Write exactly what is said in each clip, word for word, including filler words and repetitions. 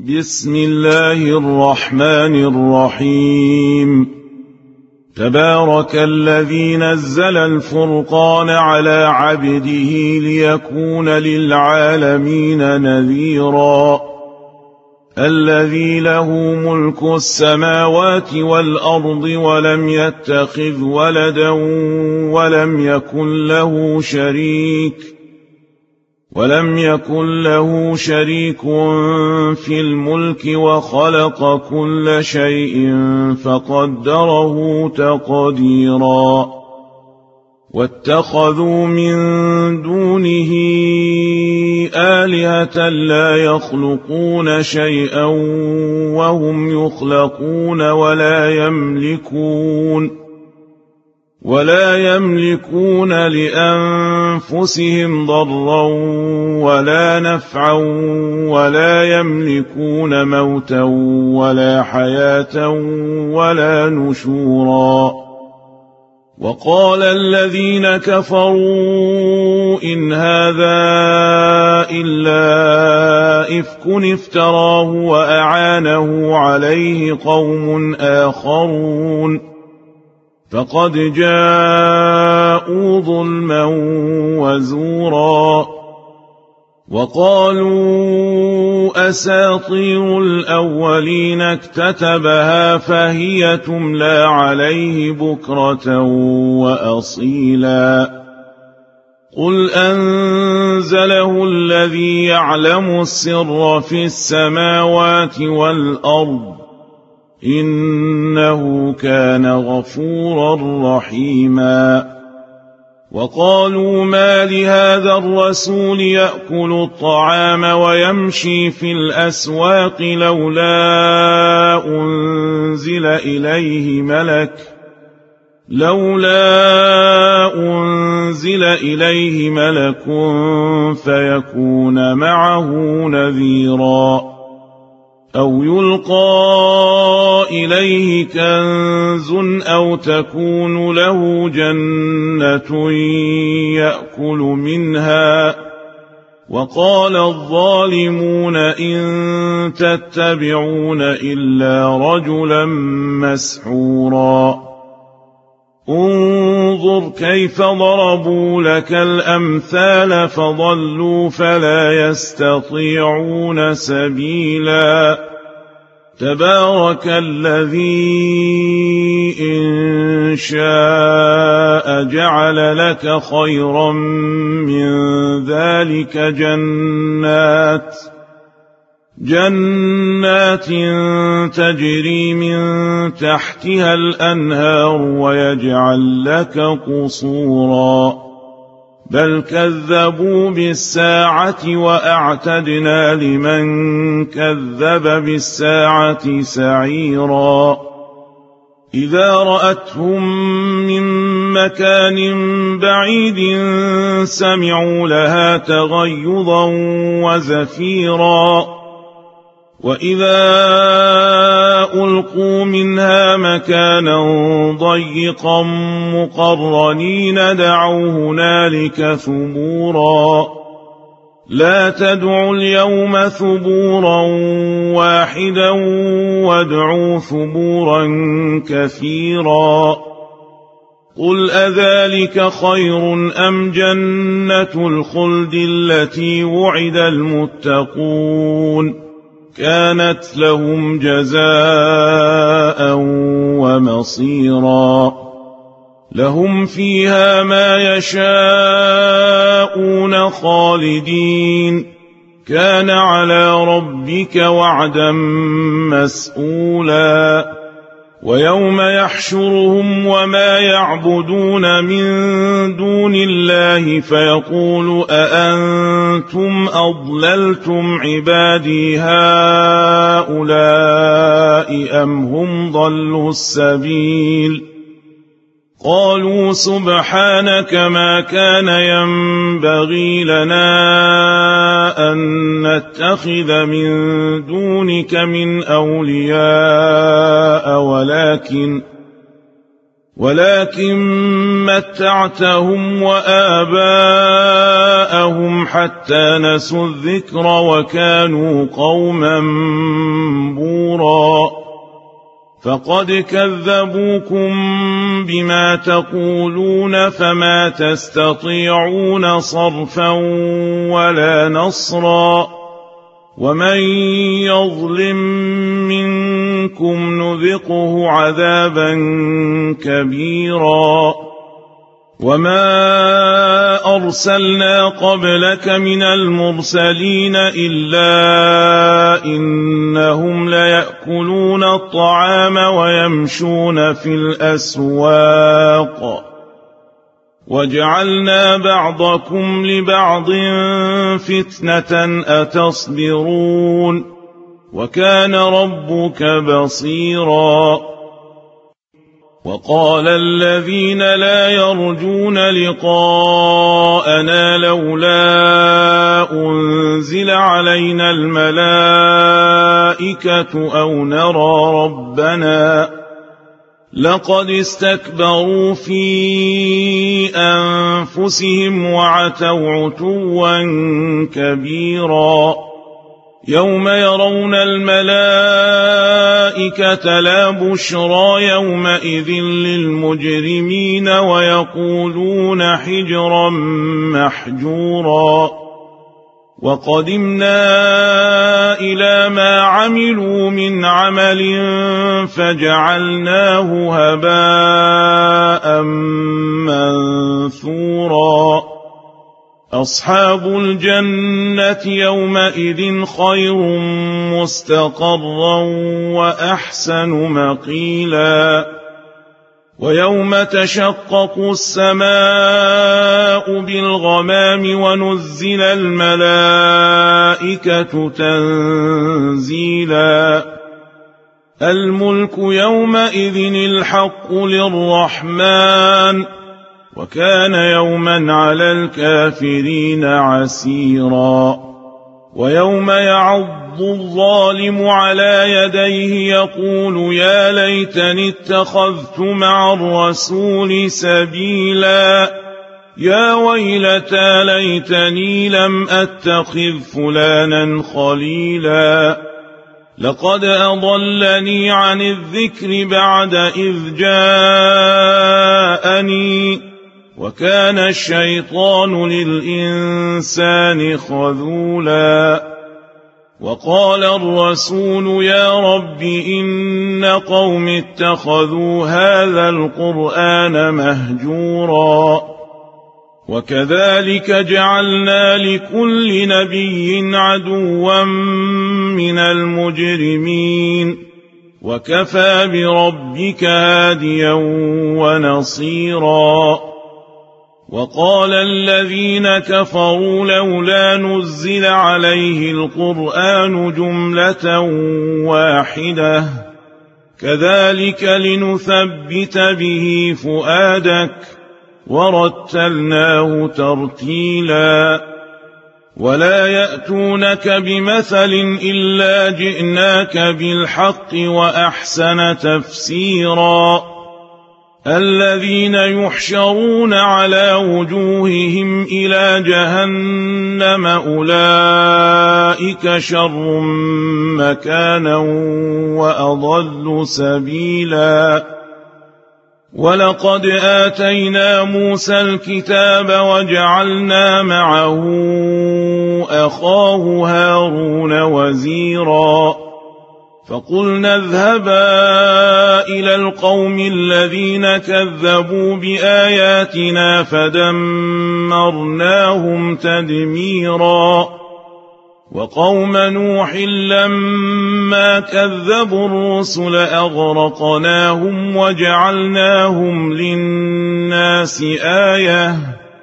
بسم الله الرحمن الرحيم. تبارك الذي نزل الفرقان على عبده ليكون للعالمين نذيرا. الذي له ملك السماوات والأرض ولم يتخذ ولدا ولم يكن له شريك ولم يكن له شريك في الملك وخلق كل شيء فقدره تقديرا. واتخذوا من دونه آلهة لا يخلقون شيئا وهم يخلقون ولا يملكون ولا يملكون لأنفسهم ضرا ولا نفعا ولا يملكون موتا ولا حياة ولا نشورا. وقال الذين كفروا إن هذا إلا إفك افتراه وأعانه عليه قوم آخرون فقد جاءوا ظلما وزورا. وقالوا أساطير الأولين اكتتبها فهي تملى عليه بكرة وأصيلا. قل أنزله الذي يعلم السر في السماوات والأرض إنه كان غفورا رحيما. وقالوا ما لهذا الرسول يأكل الطعام ويمشي في الأسواق لولا أنزل إليه ملك لولا أنزل إليه ملك فيكون معه نذيرا. أو يلقى إليه كنز أو تكون له جنة يأكل منها. وقال الظالمون إن تتبعون إلا رجلا مسحورا. انظر كيف ضربوا لك الأمثال فضلوا فلا يستطيعون سبيلا. تبارك الذي إن شاء جعل لك خيرا من ذلك جنات جنات تجري من تحتها الأنهار ويجعل لك قصورا. بل كذبوا بالساعة وأعتدنا لمن كذب بالساعة سعيرا. إذا رأتهم من مكان بعيد سمعوا لها تغيظا وزفيرا. وإذا ألقوا منها مكانا ضيقا مقرنين دعوا هنالك ثبورا. لا تدعوا اليوم ثبورا واحدا وادعوا ثبورا كثيرا. قل أذلك خير أم جنة الخلد التي وعد المتقون كانت لهم جزاء ومصيرا. لهم فيها ما يشاءون خالدين كان على ربك وعدا مسئولا. ويوم يحشرهم وما يعبدون من دون الله فيقول أأنتم أضللتم عبادي هؤلاء أم هم ضلوا السبيل. قالوا سبحانك ما كان ينبغي لنا أن نتخذ من دونك من أولياء ولكن ولكن متعتهم وآباءهم حتى نسوا الذكر وكانوا قوما بورا فقد كذبوكم بما تقولون فما تستطيعون صرفا ولا نصرا ومن يظلم منكم نذقه عذابا كبيرا وما أرسلنا قبلك من المرسلين إلا إنهم ليأكلون الطعام ويمشون في الأسواق وجعلنا بعضكم لبعض فتنة أتصبرون وكان ربك بصيرا وقال الذين لا يرجون لقاءنا لولا أنزل علينا الملائكة أو نرى ربنا لقد استكبروا في أنفسهم وعتوا عتوا كبيرا يوم يرون الملائكة لا بشرى يومئذ للمجرمين ويقولون حجرا محجورا وقدمنا إلى ما عملوا من عمل فجعلناه هباء منثورا أصحاب الجنة يومئذ خير مستقرا وأحسن مقيلا ويوم تشقق السماء بالغمام ونزل الملائكة تنزيلا الملك يومئذ الحق للرحمن وكان يوما على الكافرين عسيرا ويوم يعض الظالم على يديه يقول يا ليتني اتخذت مع الرسول سبيلا يا ويلتى ليتني لم أتخذ فلانا خليلا لقد أضلني عن الذكر بعد إذ جاءني وكان الشيطان للإنسان خذولا وقال الرسول يا رب إن قوم اتخذوا هذا القرآن مهجورا وكذلك جعلنا لكل نبي عدوا من المجرمين وكفى بربك هاديا ونصيرا وقال الذين كفروا لولا نزل عليه القرآن جملة واحدة كذلك لنثبت به فؤادك ورتلناه ترتيلا ولا يأتونك بمثل إلا جئناك بالحق وأحسن تفسيرا الذين يحشرون على وجوههم إلى جهنم أولئك شر مكانا وأضل سبيلا ولقد آتينا موسى الكتاب وجعلنا معه أخاه هارون وزيرا فقلنا اذهبا إلى القوم الذين كذبوا بآياتنا فدمرناهم تدميرا وقوم نوح لما كذبوا الرسل أغرقناهم وجعلناهم للناس آية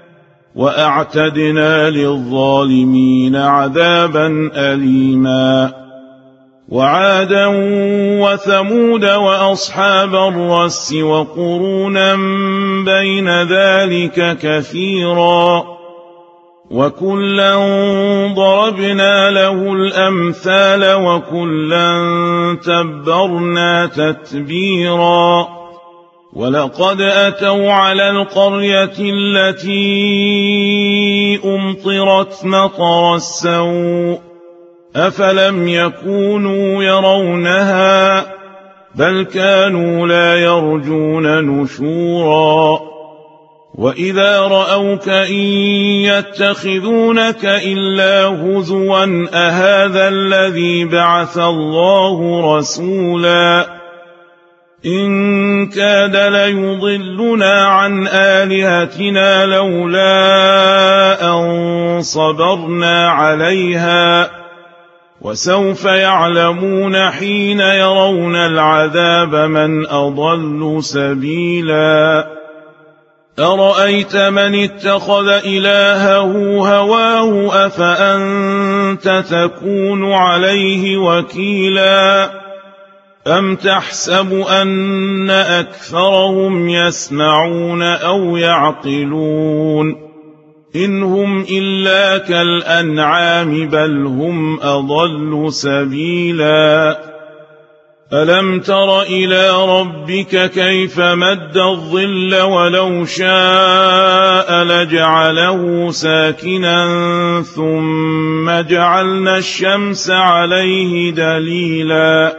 وأعتدنا للظالمين عذابا أليما وعادا وثمود وأصحاب الرس وقرونا بين ذلك كثيرا وكلا ضربنا له الأمثال وكلا تبرنا تتبيرا ولقد أتوا على القرية التي أمطرت مطر السوء أفلم يكونوا يرونها بل كانوا لا يرجون نشورا وإذا رأوك إن يتخذونك إلا هزوا أهذا الذي بعث الله رسولا إن كاد ليضلنا عن آلهتنا لولا أن صبرنا عليها وسوف يعلمون حين يرون العذاب من أضل سبيلا أرأيت من اتخذ إلهه هواه أفأنت تكون عليه وكيلا أم تحسب أن أكثرهم يسمعون أو يعقلون إن هم إلا كالأنعام بل هم أضل سبيلا ألم تر إلى ربك كيف مد الظل ولو شاء لجعله ساكنا ثم جعلنا الشمس عليه دليلا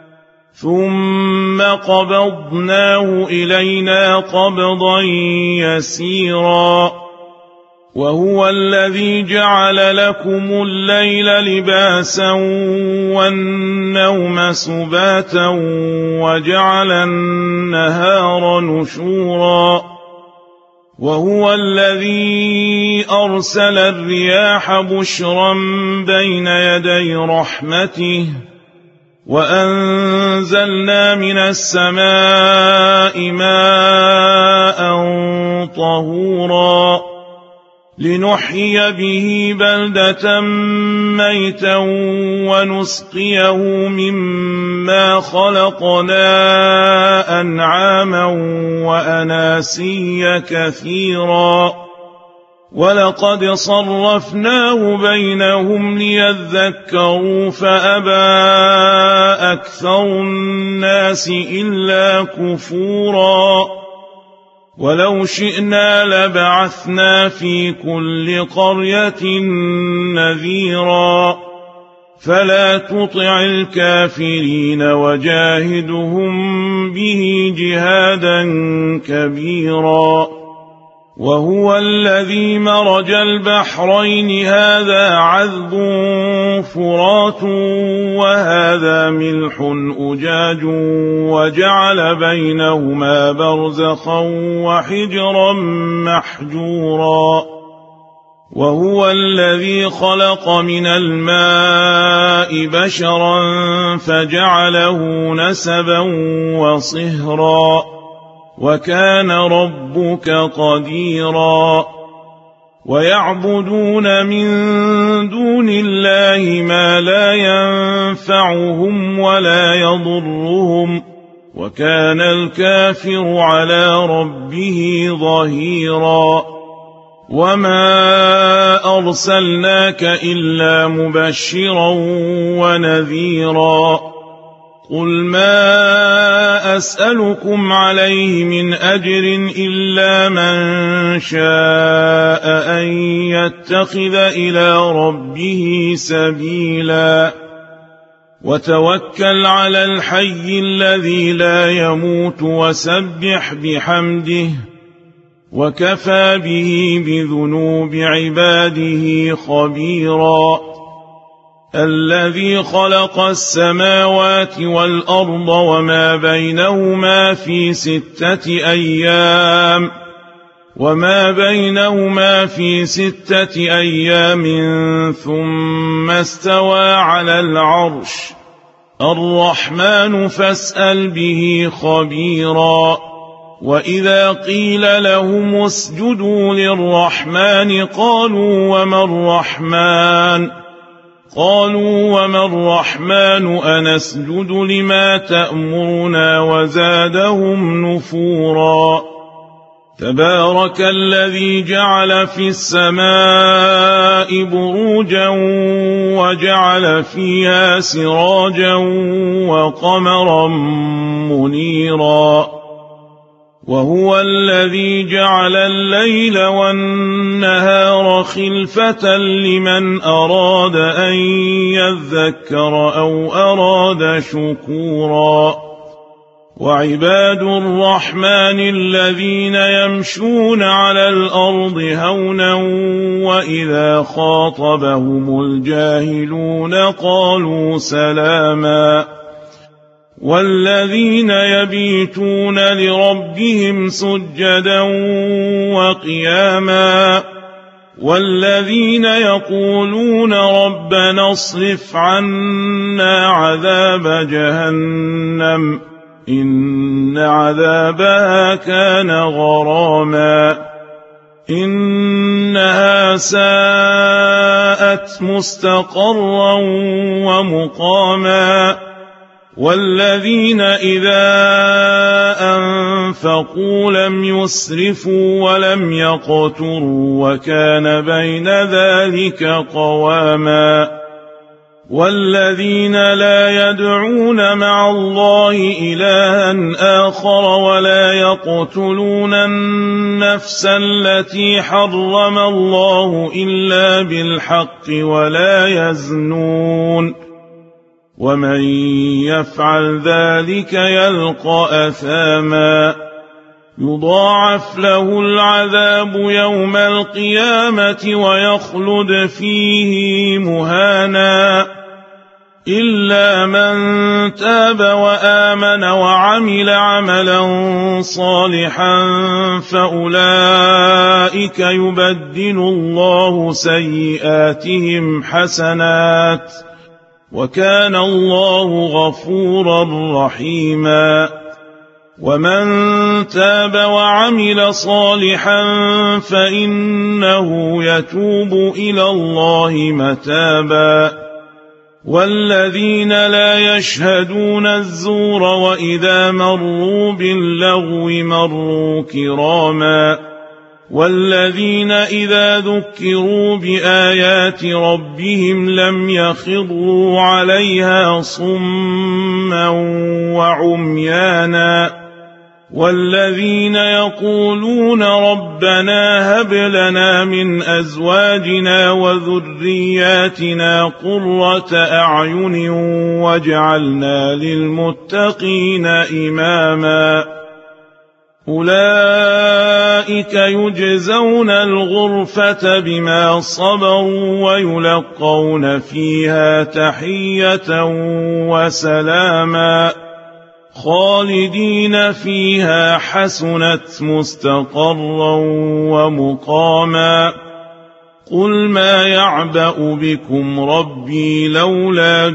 ثم قبضناه إلينا قبضا يسيرا وهو الذي جعل لكم الليل لباسا والنوم سباتا وجعل النهار نشورا وهو الذي أرسل الرياح بشرا بين يدي رحمته وأنزلنا من السماء ماء طهورا لنحيي به بلدة ميتا ونسقيه مما خلقنا أنعاما وأناسيا كثيرا ولقد صرفناه بينهم ليذكروا فأبى أكثر الناس إلا كفورا ولو شئنا لبعثنا في كل قرية نذيرا فلا تطع الكافرين وجاهدهم به جهادا كبيرا وهو الذي مرج البحرين هذا عذب فرات وهذا ملح أجاج وجعل بينهما برزخا وحجرا محجورا وهو الذي خلق من الماء بشرا فجعله نسبا وصهرا وكان ربك قديرا ويعبدون من دون الله ما لا ينفعهم ولا يضرهم وكان الكافر على ربه ظهيرا وما أرسلناك إلا مبشرا ونذيرا قل ما أسألكم عليه من أجر إلا من شاء أن يتخذ إلى ربه سبيلا وتوكل على الحي الذي لا يموت وسبح بحمده وكفى به بذنوب عباده خبيرا الذي خلق السماوات والأرض وما بينهما في ستة أيام وما بينهما في ستة أيام ثم استوى على العرش الرحمن فاسأل به خبيرا وإذا قيل لهم اسجدوا للرحمن قالوا وما الرحمن قالوا وما الرحمن أنسجد لما تأمرنا وزادهم نفورا تبارك الذي جعل في السماء بروجا وجعل فيها سراجا وقمرا منيرا وهو الذي جعل الليل والنهار خلفة لمن أراد أن يذكر أو أراد شكورا وعباد الرحمن الذين يمشون على الأرض هونا وإذا خاطبهم الجاهلون قالوا سلاما والذين يبيتون لربهم سجدا وقياما والذين يقولون ربنا اصرف عنا عذاب جهنم إن عذابها كان غراما إنها ساءت مستقرا ومقاما والذين إذا أنفقوا لم يسرفوا ولم يقتروا وكان بين ذلك قواما والذين لا يدعون مع الله إلها آخر ولا يقتلون النفس التي حرم الله إلا بالحق ولا يزنون ومن يفعل ذلك يلقى أثاما يضاعف له العذاب يوم القيامة ويخلد فيه مهانا إلا من تاب وآمن وعمل عملا صالحا فأولئك يبدل الله سيئاتهم حسنات وكان الله غفورا رحيما ومن تاب وعمل صالحا فإنه يتوب إلى الله متابا والذين لا يشهدون الزور وإذا مروا باللغو مروا كراما والذين إذا ذكروا بآيات ربهم لم يخروا عليها صما وعميانا والذين يقولون ربنا هب لنا من أزواجنا وذرياتنا قرة أعين واجعلنا للمتقين إماما أولئك يجزون الغرفة بما صبروا ويلقون فيها تحية وسلاما خالدين فيها حسنت مستقرا ومقاما قل ما يعبأ بكم ربي لولا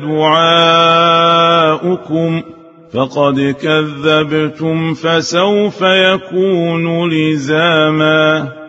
دعاؤكم فقد كذبتم فسوف يكون لزاما